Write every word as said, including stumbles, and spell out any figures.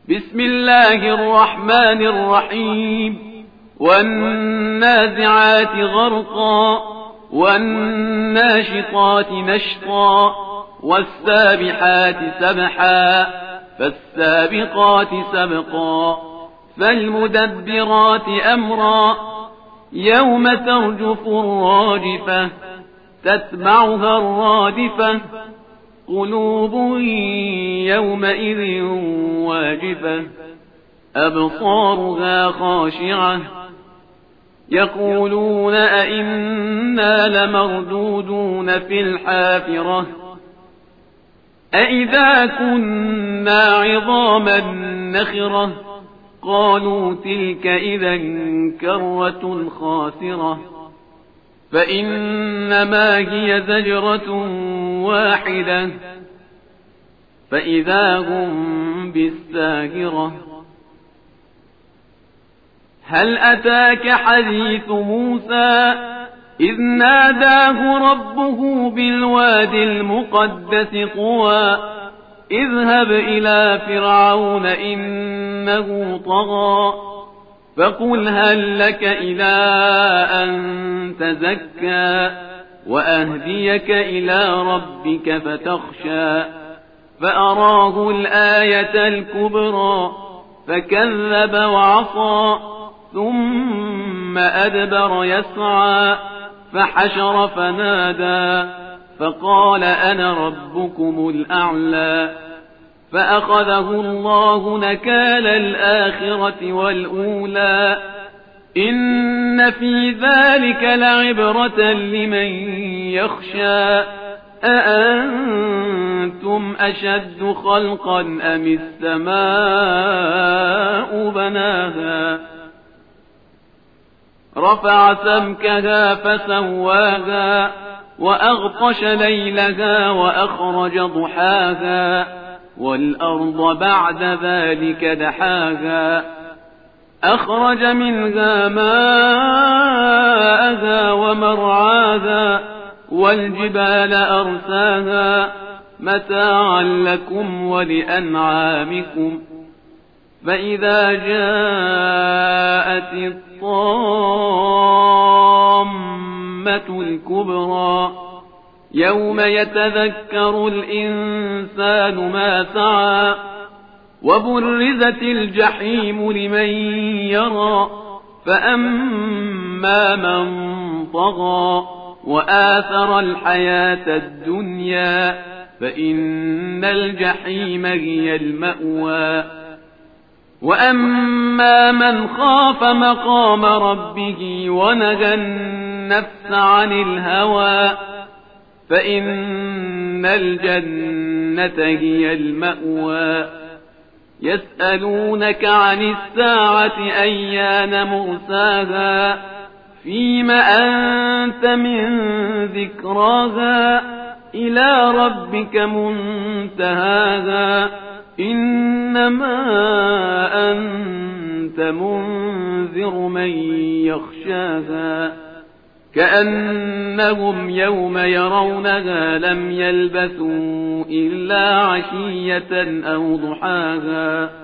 بسم الله الرحمن الرحيم والنازعات غرقا والناشطات نشطا والسابحات سبحا فالسابقات سبقا فالمدبرات أمرا يوم ترجف الراجفة تتبعها الرادفة قلوب يومئذ واجفة أبصارها خاشعة يقولون أئنا لمردودون في الحافرة أئذا كنا عظاما نخرة قالوا تلك إذا كرة خاسرة فإنما هي زجرة واحدة فإذا هم بالساهرة هل أتاك حديث موسى إذ ناداه ربه بالواد المقدس طوى اذهب إلى فرعون إنه طغى فقل هل لك إلى أن تزكى وأهديك إلى ربك فتخشى فأراه الآية الكبرى فكذب وعصى ثم أدبر يسعى فحشر فنادى فقال أنا ربكم الأعلى فأخذه الله نكال الآخرة والأولى إن في ذلك لعبرة لمن يخشى أأنتم أشد خلقا أم السماء بناها رفع سمكها فسواها وأغطش ليلها وأخرج ضحاها والأرض بعد ذلك دحاها أخرج منها ماءها ومرعاها والجبال أرساها متاعا لكم ولأنعامكم فإذا جاءت الطامة الكبرى يوم يتذكر الإنسان ما سعى وبرزت الجحيم لمن يرى فأما من طغى وآثر الحياة الدنيا فإن الجحيم هي المأوى وأما من خاف مقام ربه ونهى النفس عن الهوى فإن الجنة هي المأوى يسألونك عن الساعة أيان مرساها فيم أنت من ذكراها إلى ربك منتهاها إنما أنت منذر من يخشاها كأنهم يوم يرونها لم يلبثوا إلا عشية أو ضحاها